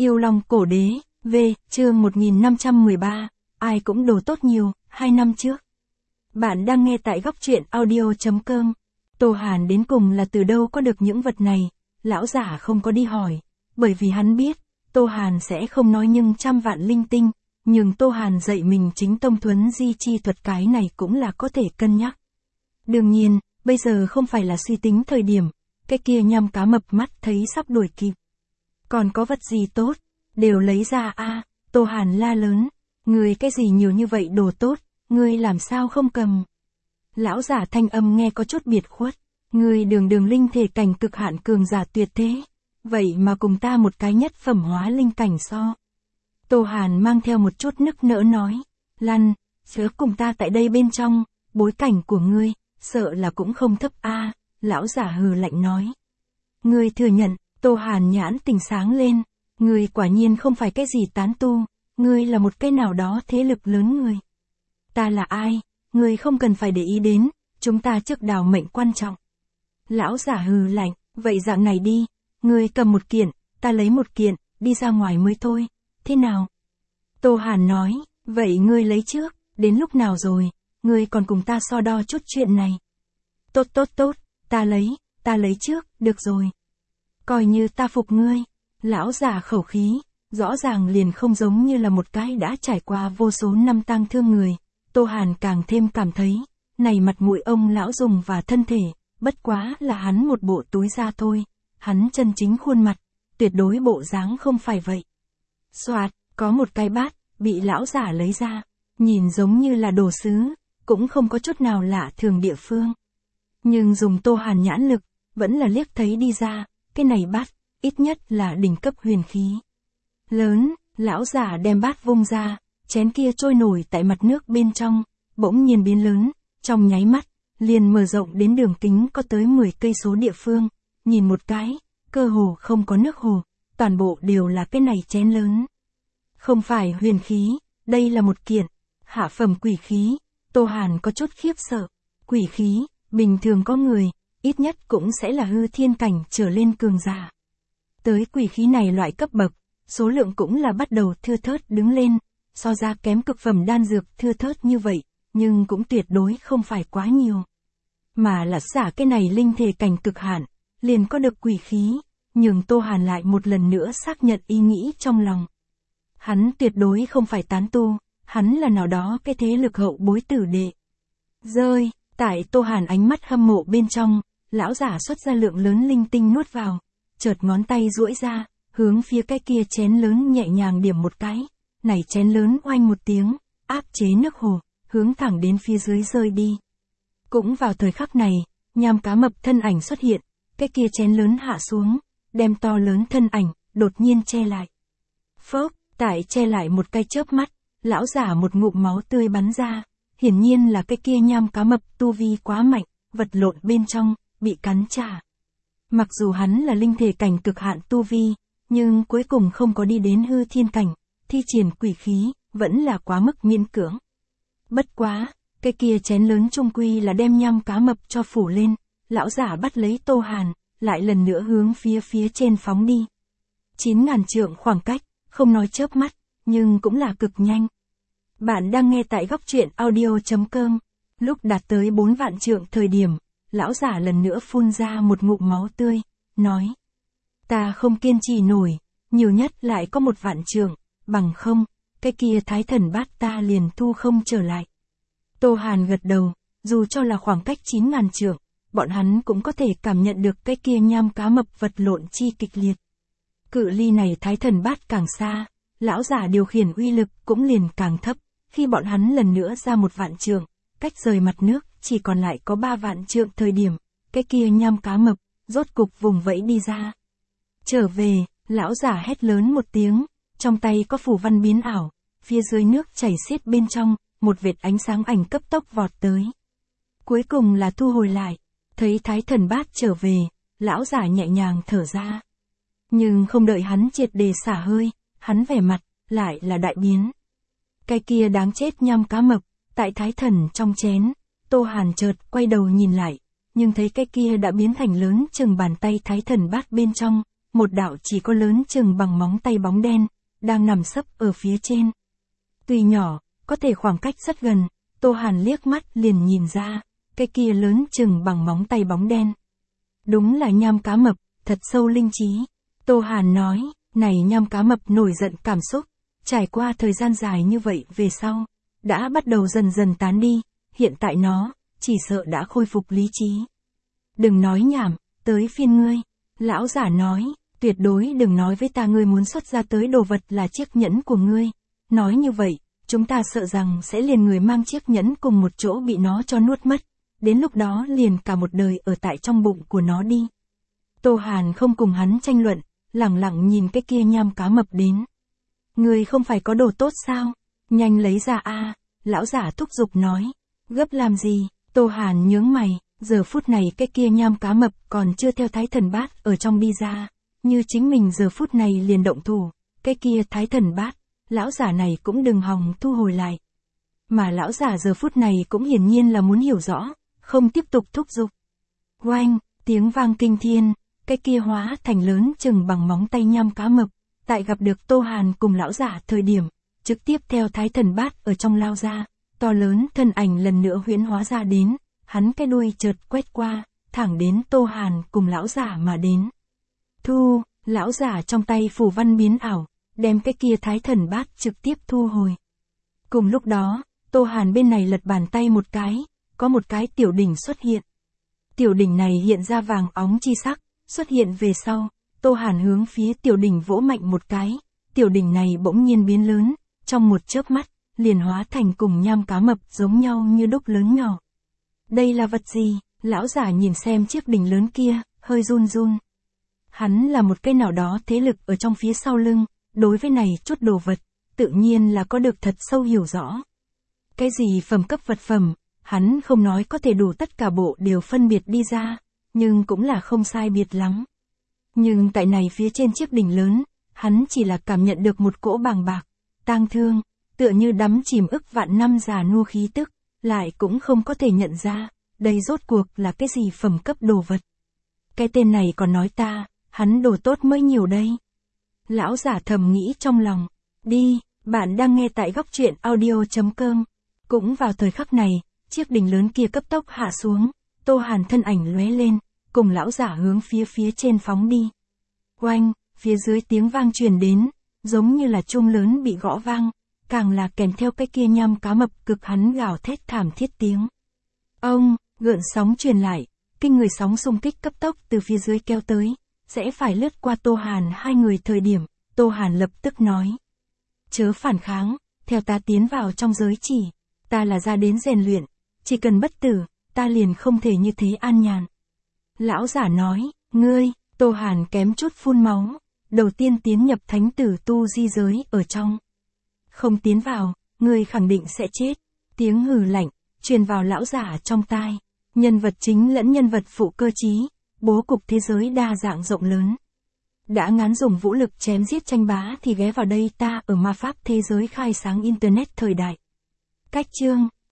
Yêu Long Cổ Đế, V, chương 1513, ai cũng đồ tốt nhiều, 2 năm trước. Bạn đang nghe tại góc truyện audio.com. Tô Hàn đến cùng là từ đâu có được những vật này, lão giả không có đi hỏi, bởi vì hắn biết, Tô Hàn sẽ không nói nhưng trăm vạn linh tinh, nhưng Tô Hàn dạy mình chính tông thuấn di chi thuật cái này cũng là có thể cân nhắc. Đương nhiên, bây giờ không phải là suy tính thời điểm, cái kia nhăm cá mập mắt thấy sắp đuổi kịp. Còn có vật gì tốt, đều lấy ra a. Tô Hàn la lớn, ngươi cái gì nhiều như vậy đồ tốt, ngươi làm sao không cầm. Lão giả thanh âm nghe có chút biệt khuất, ngươi đường linh thể cảnh cực hạn cường giả tuyệt thế, vậy mà cùng ta một cái nhất phẩm hóa linh cảnh so. Tô Hàn mang theo một chút nức nở nói, lăn, chớ cùng ta tại đây bên trong, bối cảnh của ngươi, sợ là cũng không thấp a. Lão giả hừ lạnh nói. Ngươi thừa nhận, Tô Hàn nhãn tình sáng lên, ngươi quả nhiên không phải cái gì tán tu, ngươi là một cái nào đó thế lực lớn người. Ta là ai, ngươi không cần phải để ý đến, chúng ta trước đào mệnh quan trọng. Lão giả hừ lạnh, vậy dạng này đi, ngươi cầm một kiện, ta lấy một kiện, đi ra ngoài mới thôi, thế nào? Tô Hàn nói, vậy ngươi lấy trước, đến lúc nào rồi, ngươi còn cùng ta so đo chút chuyện này. Tốt, ta lấy trước, được rồi. Coi như ta phục ngươi. Lão già khẩu khí, rõ ràng liền không giống như là một cái đã trải qua vô số năm tang thương người. Tô Hàn càng thêm cảm thấy, này mặt mũi ông lão dùng và thân thể, bất quá là hắn một bộ túi da thôi. Hắn chân chính khuôn mặt, tuyệt đối bộ dáng không phải vậy. Soạt, có một cái bát, bị lão giả lấy ra, nhìn giống như là đồ sứ, cũng không có chút nào lạ thường địa phương. Nhưng dùng Tô Hàn nhãn lực, vẫn là liếc thấy đi ra, cái này bát, ít nhất là đỉnh cấp huyền khí. Lớn, lão giả đem bát vung ra, chén kia trôi nổi tại mặt nước bên trong, bỗng nhiên biến lớn, trong nháy mắt, liền mở rộng đến đường kính có tới 10 cây số địa phương, nhìn một cái, cơ hồ không có nước hồ, toàn bộ đều là cái này chén lớn. Không phải huyền khí, đây là một kiện, hạ phẩm quỷ khí, Tô Hàn có chút khiếp sợ, quỷ khí, bình thường có người, ít nhất cũng sẽ là hư thiên cảnh trở lên cường giả. Tới quỷ khí này loại cấp bậc, số lượng cũng là bắt đầu thưa thớt đứng lên, so ra kém cực phẩm đan dược thưa thớt như vậy, nhưng cũng tuyệt đối không phải quá nhiều. Mà là giả cái này linh thể cảnh cực hạn, liền có được quỷ khí, nhưng Tô Hàn lại một lần nữa xác nhận ý nghĩ trong lòng. Hắn tuyệt đối không phải tán tu, hắn là nào đó cái thế lực hậu bối tử đệ. Rơi, tại Tô Hàn ánh mắt hâm mộ bên trong, lão giả xuất ra lượng lớn linh tinh nuốt vào, chợt ngón tay duỗi ra, hướng phía cái kia chén lớn nhẹ nhàng điểm một cái, này chén lớn oanh một tiếng, áp chế nước hồ, hướng thẳng đến phía dưới rơi đi. Cũng vào thời khắc này, nham cá mập thân ảnh xuất hiện, cái kia chén lớn hạ xuống, đem to lớn thân ảnh, đột nhiên che lại. Phốc, tại che lại một cái chớp mắt, lão giả một ngụm máu tươi bắn ra, hiển nhiên là cái kia nham cá mập tu vi quá mạnh, vật lộn bên trong, bị cắn trả. Mặc dù hắn là linh thể cảnh cực hạn tu vi, nhưng cuối cùng không có đi đến hư thiên cảnh, thi triển quỷ khí, vẫn là quá mức miễn cưỡng. Bất quá, cái kia chén lớn chung quy là đem nham cá mập cho phủ lên, lão giả bắt lấy Tô Hàn, lại lần nữa hướng phía trên phóng đi. 9.000 trượng khoảng cách, không nói chớp mắt, nhưng cũng là cực nhanh. Bạn đang nghe tại góc truyện audio.com, lúc đạt tới 4 vạn trượng thời điểm, lão giả lần nữa phun ra một ngụm máu tươi, nói. Ta không kiên trì nổi, nhiều nhất lại có 1 vạn trượng, bằng không, cái kia thái thần bát ta liền thu không trở lại. Tô Hàn gật đầu, dù cho là khoảng cách 9.000 trượng, bọn hắn cũng có thể cảm nhận được cái kia nham cá mập vật lộn chi kịch liệt. Cự ly này thái thần bát càng xa, lão giả điều khiển uy lực cũng liền càng thấp, khi bọn hắn lần nữa ra 1 vạn trượng, cách rời mặt nước, chỉ còn lại có 3 vạn trượng thời điểm, cái kia nham cá mập, rốt cục vùng vẫy đi ra. Trở về, lão giả hét lớn một tiếng, trong tay có phù văn biến ảo, phía dưới nước chảy xiết bên trong, một vệt ánh sáng ảnh cấp tốc vọt tới. Cuối cùng là thu hồi lại, thấy thái thần bát trở về, lão giả nhẹ nhàng thở ra. Nhưng không đợi hắn triệt để xả hơi, hắn vẻ mặt, lại là đại biến. Cái kia đáng chết nham cá mập, tại thái thần trong chén, Tô Hàn chợt quay đầu nhìn lại, nhưng thấy cái kia đã biến thành lớn chừng bàn tay thái thần bát bên trong, một đạo chỉ có lớn chừng bằng móng tay bóng đen, đang nằm sấp ở phía trên. Tuy nhỏ, có thể khoảng cách rất gần, Tô Hàn liếc mắt liền nhìn ra, cái kia lớn chừng bằng móng tay bóng đen. Đúng là nham cá mập, thật sâu linh trí. Tô Hàn nói, này nham cá mập nổi giận cảm xúc, trải qua thời gian dài như vậy về sau, đã bắt đầu dần dần tán đi, hiện tại nó, chỉ sợ đã khôi phục lý trí. Đừng nói nhảm, tới phiên ngươi. Lão giả nói, tuyệt đối đừng nói với ta ngươi muốn xuất ra tới đồ vật là chiếc nhẫn của ngươi. Nói như vậy, chúng ta sợ rằng sẽ liền người mang chiếc nhẫn cùng một chỗ bị nó cho nuốt mất. Đến lúc đó liền cả một đời ở tại trong bụng của nó đi. Tô Hàn không cùng hắn tranh luận, lẳng lặng nhìn cái kia nham cá mập đến. Ngươi không phải có đồ tốt sao? Nhanh lấy ra a, lão giả thúc giục nói. Gấp làm gì? Tô Hàn nhướng mày, giờ phút này cái kia nham cá mập còn chưa theo Thái Thần Bát ở trong đi ra. Như chính mình giờ phút này liền động thủ, cái kia Thái Thần Bát, lão giả này cũng đừng hòng thu hồi lại. Mà lão giả giờ phút này cũng hiển nhiên là muốn hiểu rõ, không tiếp tục thúc giục. Oanh, tiếng vang kinh thiên, cái kia hóa thành lớn chừng bằng móng tay nham cá mập, tại gặp được Tô Hàn cùng lão giả thời điểm, trực tiếp theo Thái Thần Bát ở trong lao ra, to lớn thân ảnh lần nữa huyễn hóa ra đến, hắn cái đuôi chợt quét qua, thẳng đến Tô Hàn cùng lão giả mà đến. Thu, lão giả trong tay phù văn biến ảo, đem cái kia Thái Thần Bát trực tiếp thu hồi. Cùng lúc đó, Tô Hàn bên này lật bàn tay một cái, có một cái tiểu đỉnh xuất hiện. Tiểu đỉnh này hiện ra vàng óng chi sắc, xuất hiện về sau, Tô Hàn hướng phía tiểu đỉnh vỗ mạnh một cái, tiểu đỉnh này bỗng nhiên biến lớn, trong một chớp mắt, liền hóa thành cùng nham cá mập giống nhau như đúc lớn nhỏ. Đây là vật gì? Lão giả nhìn xem chiếc đỉnh lớn kia, hơi run run. Hắn là một cái nào đó thế lực ở trong phía sau lưng, đối với này chút đồ vật, tự nhiên là có được thật sâu hiểu rõ. Cái gì phẩm cấp vật phẩm, hắn không nói có thể đủ tất cả bộ đều phân biệt đi ra, nhưng cũng là không sai biệt lắm. Nhưng tại này phía trên chiếc đỉnh lớn, hắn chỉ là cảm nhận được một cỗ bàng bạc, tang thương, tựa như đắm chìm ức vạn năm già nua khí tức, lại cũng không có thể nhận ra, đây rốt cuộc là cái gì phẩm cấp đồ vật. Cái tên này còn nói ta, hắn đồ tốt mới nhiều đây. Lão giả thầm nghĩ trong lòng, đi, bạn đang nghe tại góc truyện audio.com. Cũng vào thời khắc này, chiếc đỉnh lớn kia cấp tốc hạ xuống, Tô Hàn thân ảnh lóe lên, cùng lão giả hướng phía trên phóng đi. Oanh, phía dưới tiếng vang truyền đến, giống như là chuông lớn bị gõ vang, càng là kèm theo cái kia nham cá mập cực hắn gào thét thảm thiết tiếng. Ông, gợn sóng truyền lại, kinh người sóng xung kích cấp tốc từ phía dưới kéo tới, sẽ phải lướt qua Tô Hàn hai người thời điểm, Tô Hàn lập tức nói. Chớ phản kháng, theo ta tiến vào trong giới chỉ, ta là ra đến rèn luyện, chỉ cần bất tử, ta liền không thể như thế an nhàn. Lão giả nói, ngươi, Tô Hàn kém chút phun máu, đầu tiên tiến nhập thánh tử tu di giới ở trong. Không tiến vào, ngươi khẳng định sẽ chết. Tiếng hừ lạnh, truyền vào lão giả trong tai. Nhân vật chính lẫn nhân vật phụ cơ trí, bố cục thế giới đa dạng rộng lớn. Đã ngán dùng vũ lực chém giết tranh bá thì ghé vào đây ta ở ma pháp thế giới khai sáng internet thời đại. Cách chương